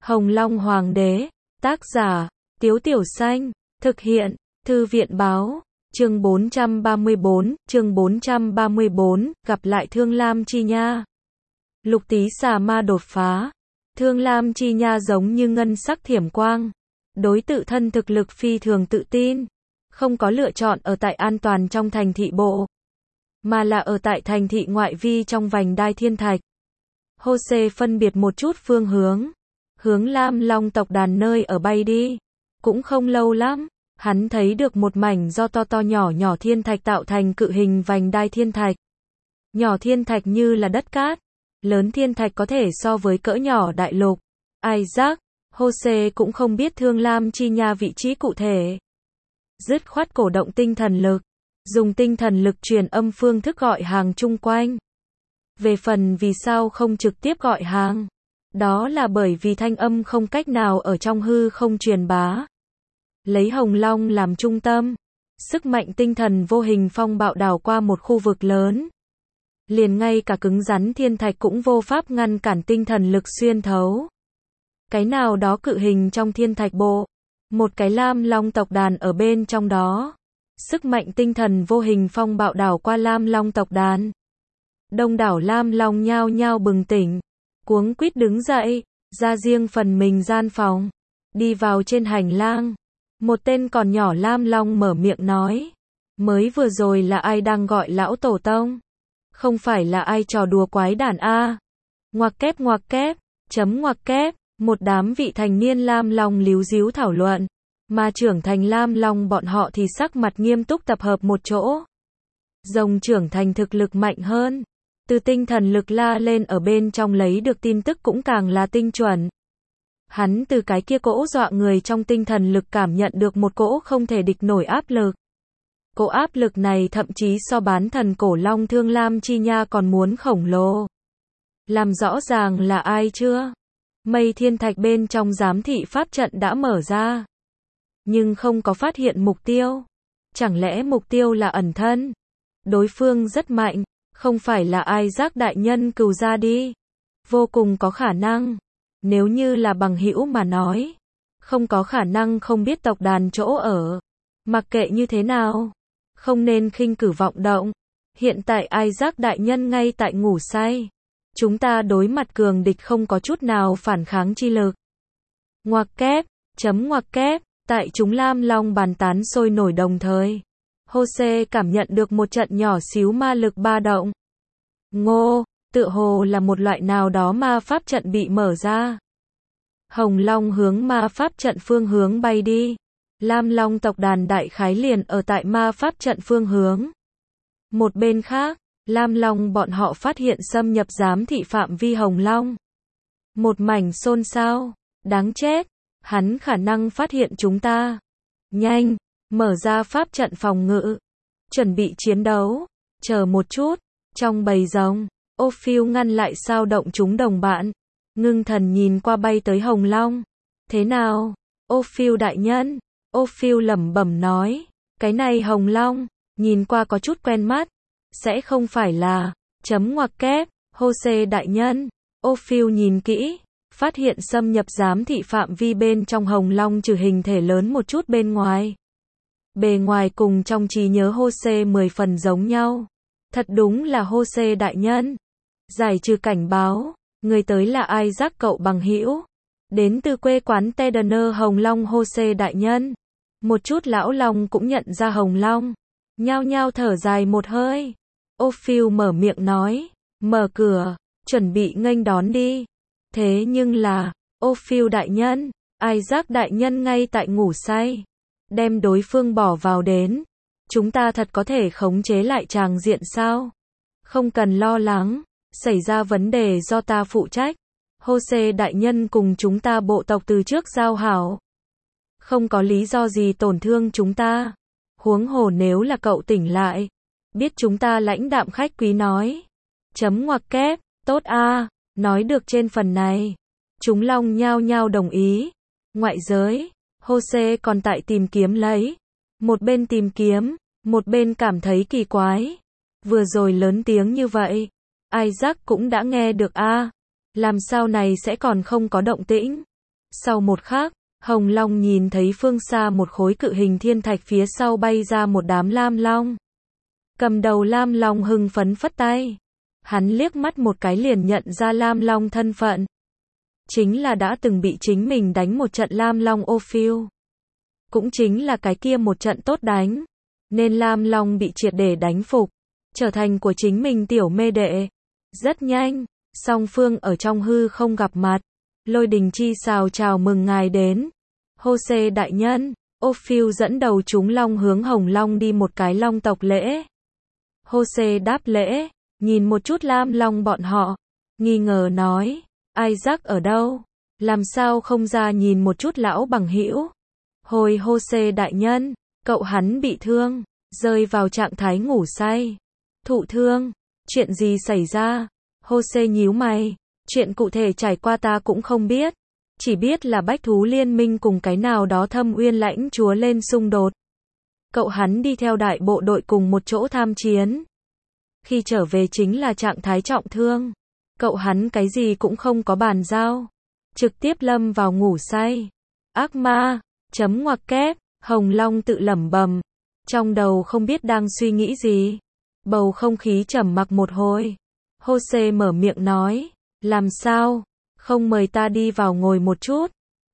Hồng Long Hoàng đế, tác giả, Tiếu Tiểu Xanh, thực hiện, Thư viện báo, chương 434, gặp lại Thương Lam Chi Nha. Lục Tý Xà Ma đột phá, Thương Lam Chi Nha giống như ngân sắc thiểm quang, đối tự thân thực lực phi thường tự tin, không có lựa chọn ở tại an toàn trong thành thị bộ, mà là ở tại thành thị ngoại vi trong vành đai thiên thạch. Hô-xê phân biệt một chút phương hướng Lam Long tộc đàn nơi ở bay đi. Cũng không lâu lắm, hắn thấy được một mảnh do to nhỏ thiên thạch tạo thành cự hình vành đai thiên thạch. Nhỏ thiên thạch như là đất cát, lớn thiên thạch có thể so với cỡ nhỏ đại lục. Isaac, Hô-xê cũng không biết Thương Lam Chi Nha vị trí cụ thể. Dứt khoát cổ động tinh thần lực, dùng tinh thần lực truyền âm phương thức gọi hàng chung quanh. Về phần vì sao không trực tiếp gọi hàng, đó là bởi vì thanh âm không cách nào ở trong hư không truyền bá. Lấy Hồng Long làm trung tâm, sức mạnh tinh thần vô hình phong bạo đảo qua một khu vực lớn. Liền ngay cả cứng rắn thiên thạch cũng vô pháp ngăn cản tinh thần lực xuyên thấu. Cái nào đó cự hình trong thiên thạch bộ, một cái Lam Long tộc đàn ở bên trong đó. Sức mạnh tinh thần vô hình phong bạo đảo qua Lam Long tộc đàn. Đông đảo Lam Long nhao nhao bừng tỉnh, cuống quýt đứng dậy, ra riêng phần mình gian phòng, đi vào trên hành lang. Một tên còn nhỏ Lam Long mở miệng nói, mới vừa rồi là ai đang gọi lão tổ tông? Không phải là ai trò đùa quái đản a? Ngoặc kép, ngoặc kép, một đám vị thành niên Lam Long líu díu thảo luận, mà trưởng thành Lam Long bọn họ thì sắc mặt nghiêm túc tập hợp một chỗ. Rồng trưởng thành thực lực mạnh hơn, từ tinh thần lực la lên ở bên trong lấy được tin tức cũng càng là tinh chuẩn. Hắn từ cái kia cỗ dọa người trong tinh thần lực cảm nhận được một cỗ không thể địch nổi áp lực. Cỗ áp lực này thậm chí so bán thần cổ long Thương Lam Chi Nha còn muốn khổng lồ. Làm rõ ràng là ai chưa? Mây thiên thạch bên trong giám thị pháp trận đã mở ra, nhưng không có phát hiện mục tiêu. Chẳng lẽ mục tiêu là ẩn thân? Đối phương rất mạnh, không phải là Isaac đại nhân cừu ra đi. Vô cùng có khả năng. Nếu như là bằng hữu mà nói, không có khả năng không biết tộc đàn chỗ ở. Mặc kệ như thế nào, không nên khinh cử vọng động. Hiện tại Isaac đại nhân ngay tại ngủ say. Chúng ta đối mặt cường địch không có chút nào phản kháng chi lực. Ngoặc kép, tại chúng Lam Long bàn tán sôi nổi đồng thời. Hô-xê cảm nhận được một trận nhỏ xíu ma lực ba động. Tựa hồ là một loại nào đó ma pháp trận bị mở ra. Hồng Long hướng ma pháp trận phương hướng bay đi. Lam Long tộc đàn đại khái liền ở tại ma pháp trận phương hướng. Một bên khác, Lam Long bọn họ phát hiện xâm nhập giám thị phạm vi Hồng Long. Một mảnh xôn xao, đáng chết, hắn khả năng phát hiện chúng ta. Nhanh, mở ra pháp trận phòng ngự, chuẩn bị chiến đấu. Chờ một chút, trong bầy rồng, Ophiu ngăn lại sao động chúng đồng bạn, ngưng thần nhìn qua bay tới Hồng Long. Thế nào, Ophiu đại nhân? Ophiu lẩm bẩm nói, cái này Hồng Long, nhìn qua có chút quen mắt, sẽ không phải là, ngoặc kép, Hô-xê đại nhân. Ophiu nhìn kỹ, phát hiện xâm nhập giám thị phạm vi bên trong Hồng Long trừ hình thể lớn một chút bên ngoài. Bề ngoài cùng trong trí nhớ Hô-xê 10 phần giống nhau. Thật đúng là Hô-xê đại nhân. Giải trừ cảnh báo, người tới là Isaac cậu bằng hữu. Đến từ quê quán Tedener Hồng Long Hô-xê đại nhân. Một chút lão long cũng nhận ra Hồng Long. Nhao nhao thở dài một hơi. Ophiu mở miệng nói, mở cửa, chuẩn bị nghênh đón đi. Thế nhưng là, Ophiu đại nhân, Isaac đại nhân ngay tại ngủ say. Đem đối phương bỏ vào đến. Chúng ta thật có thể khống chế lại tràng diện sao? Không cần lo lắng, xảy ra vấn đề do ta phụ trách. Hô-xê đại nhân cùng chúng ta bộ tộc từ trước giao hảo. Không có lý do gì tổn thương chúng ta. Huống hồ nếu là cậu tỉnh lại, biết chúng ta lãnh đạm khách quý nói. Ngoặc kép, tốt a. Nói được trên phần này, chúng long nhao nhao đồng ý. Ngoại giới, Hô-xê còn tại tìm kiếm lấy. Một bên tìm kiếm, một bên cảm thấy kỳ quái. Vừa rồi lớn tiếng như vậy, Isaac cũng đã nghe được a. Làm sao này sẽ còn không có động tĩnh? Sau một khắc, Hồng Long nhìn thấy phương xa một khối cự hình thiên thạch phía sau bay ra một đám lam long. Cầm đầu lam long hưng phấn phất tay. Hắn liếc mắt một cái liền nhận ra lam long thân phận. Chính là đã từng bị chính mình đánh một trận lam long Ophiu. Cũng chính là cái kia một trận tốt đánh. Nên lam long bị triệt để đánh phục. Trở thành của chính mình tiểu mê đệ. Rất nhanh, song phương ở trong hư không gặp mặt. Lôi Đình Chi xào chào mừng ngài đến. Hô-xê đại nhân, Ophiu dẫn đầu chúng long hướng Hồng Long đi một cái long tộc lễ. Hô-xê đáp lễ, nhìn một chút lam long bọn họ, nghi ngờ nói, Isaac ở đâu? Làm sao không ra nhìn một chút lão bằng hữu? Hồi Hô-xê đại nhân, cậu hắn bị thương, rơi vào trạng thái ngủ say. Thụ thương, chuyện gì xảy ra? Hô-xê nhíu mày, chuyện cụ thể trải qua ta cũng không biết. Chỉ biết là bách thú liên minh cùng cái nào đó Thâm Uyên lãnh chúa lên xung đột. Cậu hắn đi theo đại bộ đội cùng một chỗ tham chiến. Khi trở về chính là trạng thái trọng thương. Cậu hắn cái gì cũng không có bàn giao. Trực tiếp lâm vào ngủ say. Ác ma, chấm ngoặc kép, Hồng Long tự lẩm bẩm. Trong đầu không biết đang suy nghĩ gì. Bầu không khí trầm mặc một hồi. Hô-xê mở miệng nói. Làm sao? Không mời ta đi vào ngồi một chút.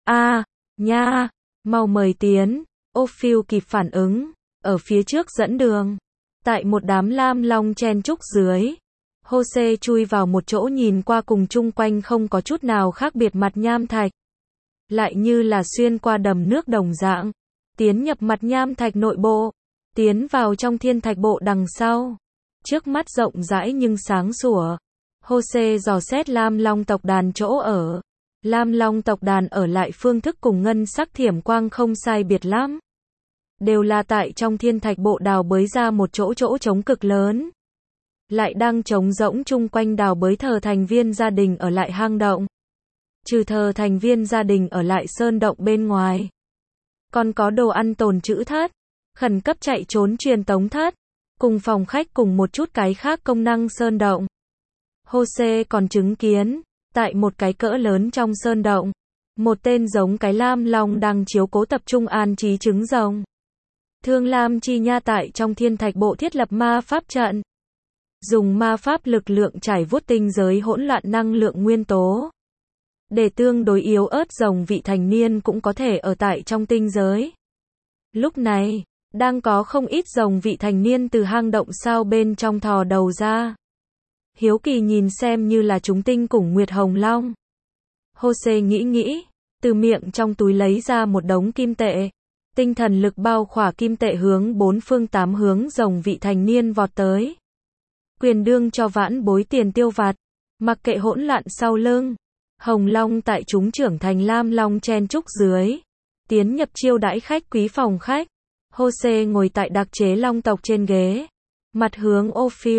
Nha, mau mời tiến. Ophiu kịp phản ứng, ở phía trước dẫn đường. Tại một đám lam long chen chúc dưới, Hô-xê chui vào một chỗ nhìn qua cùng chung quanh không có chút nào khác biệt mặt nham thạch. Lại như là xuyên qua đầm nước đồng dạng, tiến nhập mặt nham thạch nội bộ, tiến vào trong thiên thạch bộ đằng sau. Trước mắt rộng rãi nhưng sáng sủa. Hô-xê dò xét lam long tộc đàn chỗ ở. Lam long tộc đàn ở lại phương thức cùng ngân sắc thiểm quang không sai biệt lắm. Đều là tại trong thiên thạch bộ đào bới ra một chỗ trống cực lớn. Lại đang trống rỗng chung quanh đào bới thờ thành viên gia đình ở lại hang động. Trừ thờ thành viên gia đình ở lại sơn động bên ngoài. Còn có đồ ăn tồn trữ thất, khẩn cấp chạy trốn truyền tống thất, cùng phòng khách cùng một chút cái khác công năng sơn động. Hô-xê còn chứng kiến, tại một cái cỡ lớn trong sơn động, một tên giống cái lam long đang chiếu cố tập trung an trí trứng rồng. Thương Lam Chi Nha tại trong thiên thạch bộ thiết lập ma pháp trận. Dùng ma pháp lực lượng trải vuốt tinh giới hỗn loạn năng lượng nguyên tố. Để tương đối yếu ớt rồng vị thành niên cũng có thể ở tại trong tinh giới. Lúc này, đang có không ít rồng vị thành niên từ hang động sao bên trong thò đầu ra. Hiếu kỳ nhìn xem như là chúng tinh cùng Nguyệt Hồng Long. Hô-xê nghĩ, từ miệng trong túi lấy ra một đống kim tệ. Tinh thần lực bao khỏa kim tệ hướng bốn phương tám hướng rồng vị thành niên vọt tới. Quyền đương cho vãn bối tiền tiêu vặt. Mặc kệ hỗn loạn sau lưng. Hồng Long tại chúng trưởng thành lam long chen trúc dưới. Tiến nhập chiêu đãi khách quý phòng khách. Hô-xê ngồi tại đặc chế long tộc trên ghế. Mặt hướng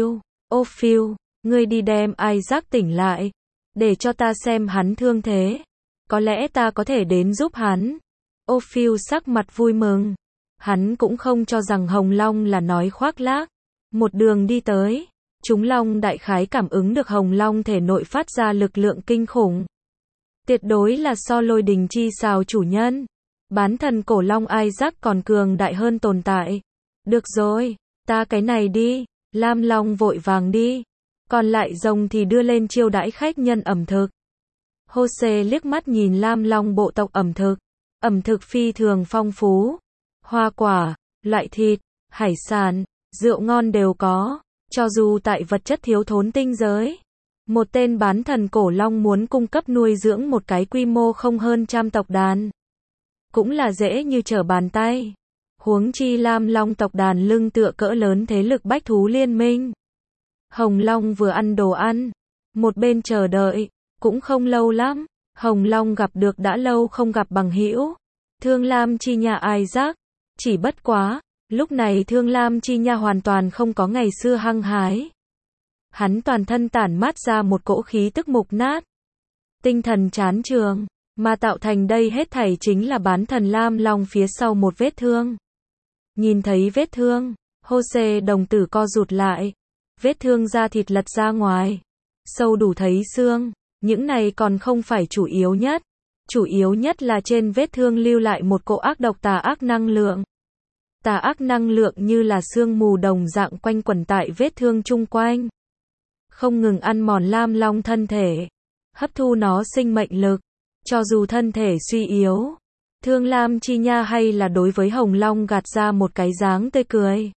Ophiu, ngươi đi đem Isaac tỉnh lại. Để cho ta xem hắn thương thế. Có lẽ ta có thể đến giúp hắn. Ophiu sắc mặt vui mừng. Hắn cũng không cho rằng Hồng Long là nói khoác lác. Một đường đi tới, chúng long đại khái cảm ứng được Hồng Long thể nội phát ra lực lượng kinh khủng. Tuyệt đối là so Lôi Đình Chi xào chủ nhân. Bán thần cổ long Isaac còn cường đại hơn tồn tại. Được rồi, ta cái này đi. Lam Long vội vàng đi. Còn lại rồng thì đưa lên chiêu đãi khách nhân ẩm thực. Hô-xê liếc mắt nhìn Lam Long bộ tộc ẩm thực. Ẩm thực phi thường phong phú. Hoa quả, loại thịt, hải sản, rượu ngon đều có. Cho dù tại vật chất thiếu thốn tinh giới. Một tên bán thần cổ long muốn cung cấp nuôi dưỡng một cái quy mô không hơn 100 tộc đàn. Cũng là dễ như trở bàn tay. Huống chi Lam Long tộc đàn lưng tựa cỡ lớn thế lực bách thú liên minh. Hồng Long vừa ăn đồ ăn. Một bên chờ đợi. Cũng không lâu lắm. Hồng Long gặp được đã lâu không gặp bằng hữu. Thương Lam Chi Nha Isaac. Chỉ bất quá, lúc này Thương Lam Chi Nha hoàn toàn không có ngày xưa hăng hái. Hắn toàn thân tản mát ra một cỗ khí tức mục nát. Tinh thần chán trường, mà tạo thành đây hết thảy chính là bán thần Lam Long phía sau một vết thương. Nhìn thấy vết thương, Hô-xê đồng tử co rụt lại. Vết thương da thịt lật ra ngoài. Sâu đủ thấy xương. Những này còn không phải chủ yếu nhất. chủ yếu nhất là trên vết thương lưu lại một cỗ ác độc tà ác năng lượng. Tà ác năng lượng như là sương mù đồng dạng quanh quẩn tại vết thương chung quanh, không ngừng ăn mòn Lam Long thân thể, hấp thu nó sinh mệnh lực. Cho dù thân thể suy yếu, Thương Lam Chi Nha hay là đối với Hồng Long gạt ra một cái dáng tươi cười.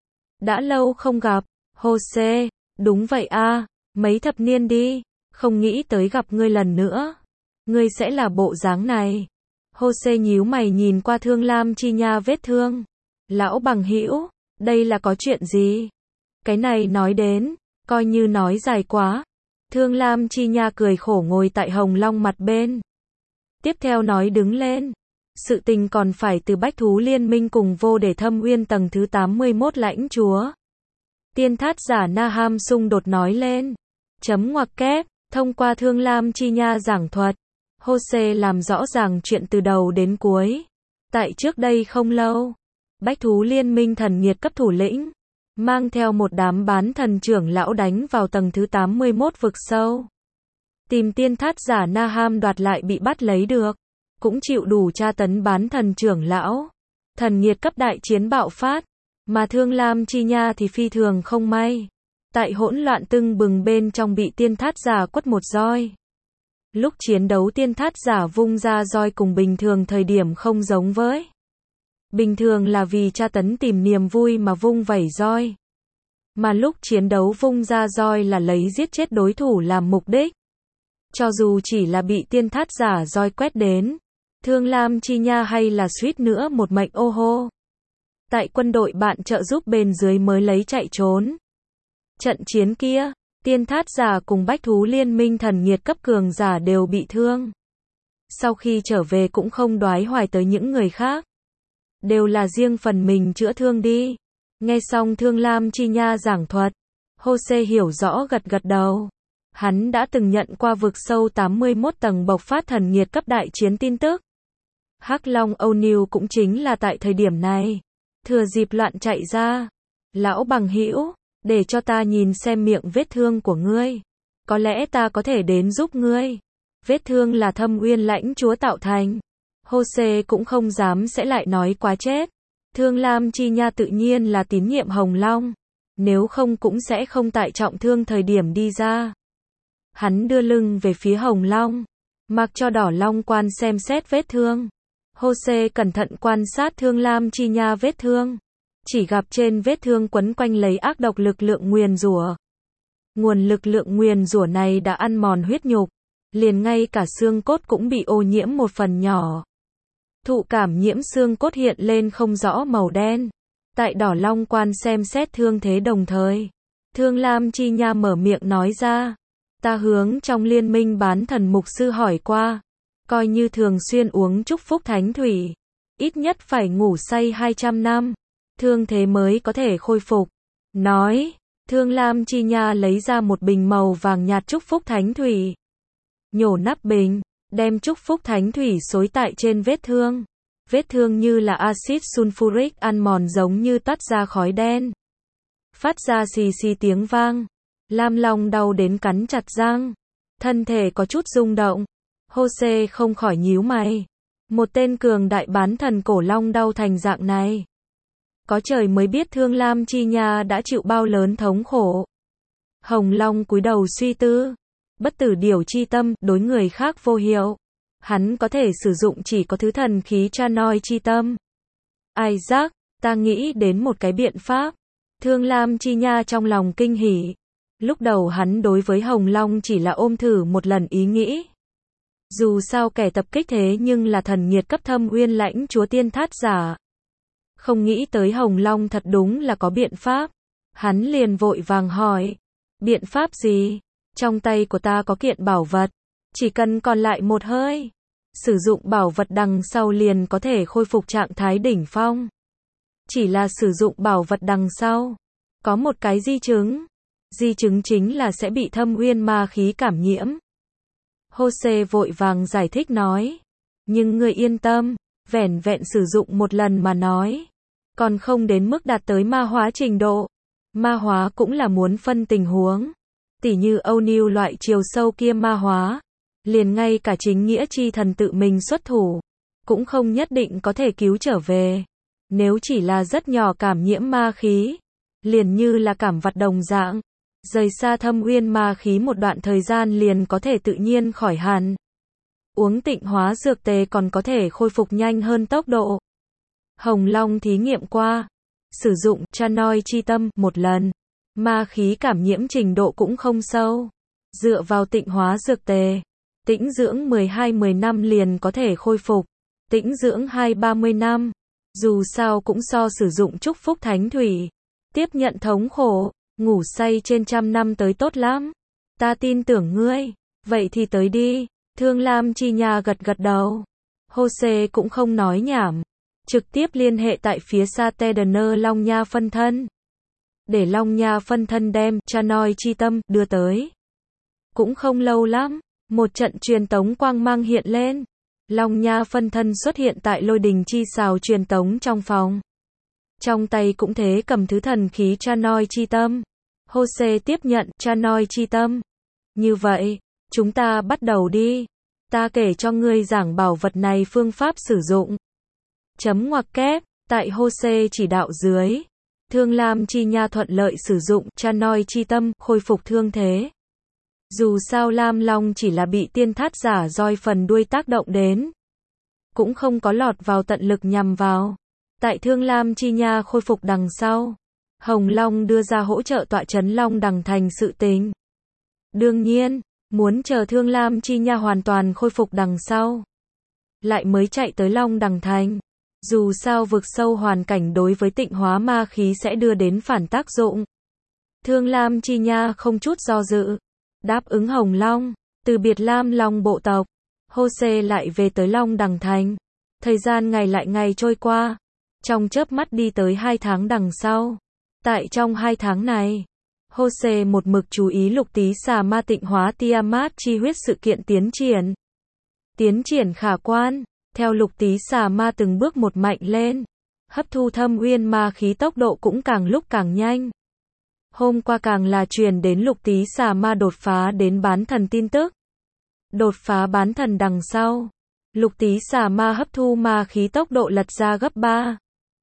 Đã lâu không gặp, Jose, đúng vậy a, mấy thập niên đi, không nghĩ tới gặp ngươi lần nữa. Ngươi sẽ là bộ dáng này. Jose nhíu mày nhìn qua Thương Lam Chi Nha vết thương. Lão bằng hữu, đây là có chuyện gì? Cái này nói đến, coi như nói dài quá. Thương Lam Chi Nha cười khổ ngồi tại Hồng Long mặt bên. Tiếp theo nói đứng lên. Sự tình còn phải từ Bách Thú Liên Minh cùng Vô Để Thâm Uyên tầng thứ 81 lãnh chúa. Tiên thát giả Naham xung đột nói lên. Chấm ngoặc kép, thông qua Thương Lam Chi Nha giảng thuật. Jose làm rõ ràng chuyện từ đầu đến cuối. Tại trước đây không lâu, Bách Thú Liên Minh thần nghiệt cấp thủ lĩnh, mang theo một đám bán thần trưởng lão đánh vào tầng thứ 81 vực sâu. Tìm tiên thát giả Naham đoạt lại bị bắt lấy được. Cũng chịu đủ tra tấn bán thần trưởng lão. Thần nghiệt cấp đại chiến bạo phát. Mà Thương Lam Chi Nha thì phi thường không may. Tại hỗn loạn tưng bừng bên trong bị tiên thát giả quất một roi. Lúc chiến đấu tiên thát giả vung ra roi cùng bình thường thời điểm không giống với. Bình thường là vì tra tấn tìm niềm vui mà vung vẩy roi. Mà lúc chiến đấu vung ra roi là lấy giết chết đối thủ làm mục đích. Cho dù chỉ là bị tiên thát giả roi quét đến, Thương Lam Chi Nha hay là suýt nữa một mệnh ô hô. Tại quân đội bạn trợ giúp bên dưới mới lấy chạy trốn. Trận chiến kia, tiên thát giả cùng Bách Thú Liên Minh thần nghiệt cấp cường giả đều bị thương. Sau khi trở về cũng không đoái hoài tới những người khác. Đều là riêng phần mình chữa thương đi. Nghe xong Thương Lam Chi Nha giảng thuật, Jose hiểu rõ gật gật đầu. Hắn đã từng nhận qua vực sâu 81 tầng bộc phát thần nghiệt cấp đại chiến tin tức. Hắc Long O'Neil cũng chính là tại thời điểm này, thừa dịp loạn chạy ra. Lão bằng hữu, để cho ta nhìn xem miệng vết thương của ngươi. Có lẽ ta có thể đến giúp ngươi. Vết thương là Thâm Uyên lãnh chúa tạo thành. Jose cũng không dám sẽ lại nói quá chết. Thương Lam Chi Nha tự nhiên là tín nhiệm Hồng Long. Nếu không cũng sẽ không tại trọng thương thời điểm đi ra. Hắn đưa lưng về phía Hồng Long. Mặc cho Đỏ Long quan xem xét vết thương. Jose cẩn thận quan sát Thương Lam Chi Nha vết thương. Chỉ gặp trên vết thương quấn quanh lấy ác độc lực lượng nguyền rủa. Nguồn lực lượng nguyền rủa này đã ăn mòn huyết nhục. Liền ngay cả xương cốt cũng bị ô nhiễm một phần nhỏ. Thụ cảm nhiễm xương cốt hiện lên không rõ màu đen. Tại Đỏ Long quan xem xét thương thế đồng thời. Thương Lam Chi Nha mở miệng nói ra. Ta hướng trong liên minh bán thần mục sư hỏi qua. Coi như thường xuyên uống chúc phúc thánh thủy. Ít nhất phải ngủ say 200 năm. Thương thế mới có thể khôi phục. Nói. Thương Lam Chi Nha lấy ra một bình màu vàng nhạt chúc phúc thánh thủy. Nhổ nắp bình. Đem chúc phúc thánh thủy xối tại trên vết thương. Vết thương như là axit sulfuric ăn mòn giống như tắt ra khói đen. Phát ra xì xì tiếng vang. Lam Long đau đến cắn chặt răng. Thân thể có chút rung động. Jose không khỏi nhíu mày. Một tên cường đại bán thần cổ long đau thành dạng này. Có trời mới biết Thương Lam Chi Nha đã chịu bao lớn thống khổ. Hồng Long cúi đầu suy tư. Bất tử điểu chi tâm, đối người khác vô hiệu. Hắn có thể sử dụng chỉ có thứ thần khí Chanoi chi tâm. Isaac, ta nghĩ đến một cái biện pháp. Thương Lam Chi Nha trong lòng kinh hỉ. Lúc đầu hắn đối với Hồng Long chỉ là ôm thử một lần ý nghĩ. Dù sao kẻ tập kích thế nhưng là thần nghiệt cấp Thâm Uyên lãnh chúa tiên thát giả. Không nghĩ tới Hồng Long thật đúng là có biện pháp. Hắn liền vội vàng hỏi. Biện pháp gì? Trong tay của ta có kiện bảo vật. Chỉ cần còn lại một hơi. Sử dụng bảo vật đằng sau liền có thể khôi phục trạng thái đỉnh phong. Chỉ là sử dụng bảo vật đằng sau. Có một cái di chứng. Di chứng chính là sẽ bị Thâm Uyên ma khí cảm nhiễm. Jose vội vàng giải thích nói. Nhưng ngươi yên tâm. Vẻn vẹn sử dụng một lần mà nói. Còn không đến mức đạt tới ma hóa trình độ. Ma hóa cũng là muốn phân tình huống. Tỉ như O'Neil loại chiều sâu kia ma hóa. liền ngay cả chính nghĩa chi thần tự mình xuất thủ, cũng không nhất định có thể cứu trở về. Nếu chỉ là rất nhỏ cảm nhiễm ma khí, liền như là cảm vặt đồng dạng, rời xa thâm uyên ma khí một đoạn thời gian liền có thể tự nhiên khỏi hẳn. Uống tịnh hóa dược tề còn có thể khôi phục nhanh hơn tốc độ. Hồng Long thí nghiệm qua, sử dụng Chanoi chi tâm một lần, ma khí cảm nhiễm trình độ cũng không sâu. Dựa vào tịnh hóa dược tề, tĩnh dưỡng 12-10 năm liền có thể khôi phục. Tĩnh dưỡng 20-30 năm, dù sao cũng so sử dụng chúc phúc thánh thủy, tiếp nhận thống khổ, ngủ say trên 100 năm tới tốt lắm. Ta tin tưởng ngươi, vậy thì tới đi. Thương Lam Chi Nha gật gật đầu. Jose cũng không nói nhảm, trực tiếp liên hệ tại phía xa Tedener Long Nha phân thân, để Long Nha phân thân đem Chanoi chi tâm đưa tới. Cũng không lâu lắm, một trận truyền tống quang mang hiện lên. Long Nha phân thân xuất hiện tại lôi đình chi xào truyền tống trong phòng. Trong tay cũng thế cầm thứ thần khí Chanoi chi tâm. Jose tiếp nhận Chanoi chi tâm. Như vậy, chúng ta bắt đầu đi. Ta kể cho ngươi giảng bảo vật này phương pháp sử dụng. Chấm ngoặc kép, tại Jose chỉ đạo dưới, Thương Lam Chi Nha thuận lợi sử dụng Chanoi chi tâm khôi phục thương thế. Dù sao Lam Long chỉ là bị tiên thát giả roi phần đuôi tác động đến, cũng không có lọt vào tận lực nhằm vào. Tại Thương Lam Chi Nha khôi phục đằng sau, Hồng Long đưa ra hỗ trợ tọa trấn Long Đằng Thành sự tình. Đương nhiên, muốn chờ Thương Lam Chi Nha hoàn toàn khôi phục đằng sau, lại mới chạy tới Long Đằng Thành. Dù sao vực sâu hoàn cảnh đối với tịnh hóa ma khí sẽ đưa đến phản tác dụng. Thương Lam Chi Nha không chút do dự, đáp ứng Hồng Long, từ biệt Lam Long bộ tộc. Jose lại về tới Long Đằng Thành. Thời gian ngày lại ngày trôi qua, trong chớp mắt đi tới 2 tháng đằng sau. Tại trong 2 tháng này, Jose một mực chú ý Lục Tí Xà Ma tịnh hóa Tiamat chi huyết sự kiện tiến triển. Tiến triển khả quan, theo Lục Tí Xà Ma từng bước một mạnh lên, hấp thu thâm uyên ma khí tốc độ cũng càng lúc càng nhanh. Hôm qua càng là truyền đến Lục Tí Xà Ma đột phá đến bán thần tin tức. Đột phá bán thần đằng sau, Lục Tí Xà Ma hấp thu ma khí tốc độ lật ra gấp 3.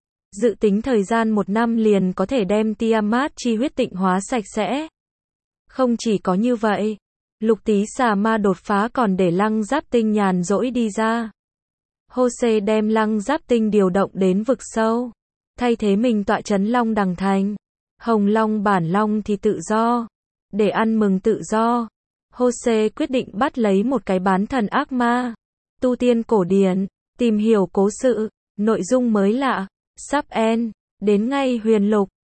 Dự tính thời gian 1 năm liền có thể đem Tiamat chi huyết tịnh hóa sạch sẽ. Không chỉ có như vậy, Lục Tí Xà Ma đột phá còn để Lăng Giáp Tinh nhàn rỗi đi ra. Jose đem Lăng Giáp Tinh điều động đến vực sâu, thay thế mình tọa trấn Long Đằng Thành. Hồng Long bản long thì tự do, để ăn mừng tự do. Jose quyết định bắt lấy một cái bán thần ác ma, tu tiên cổ điển, tìm hiểu cố sự, nội dung mới lạ, sắp end, đến ngay huyền lục.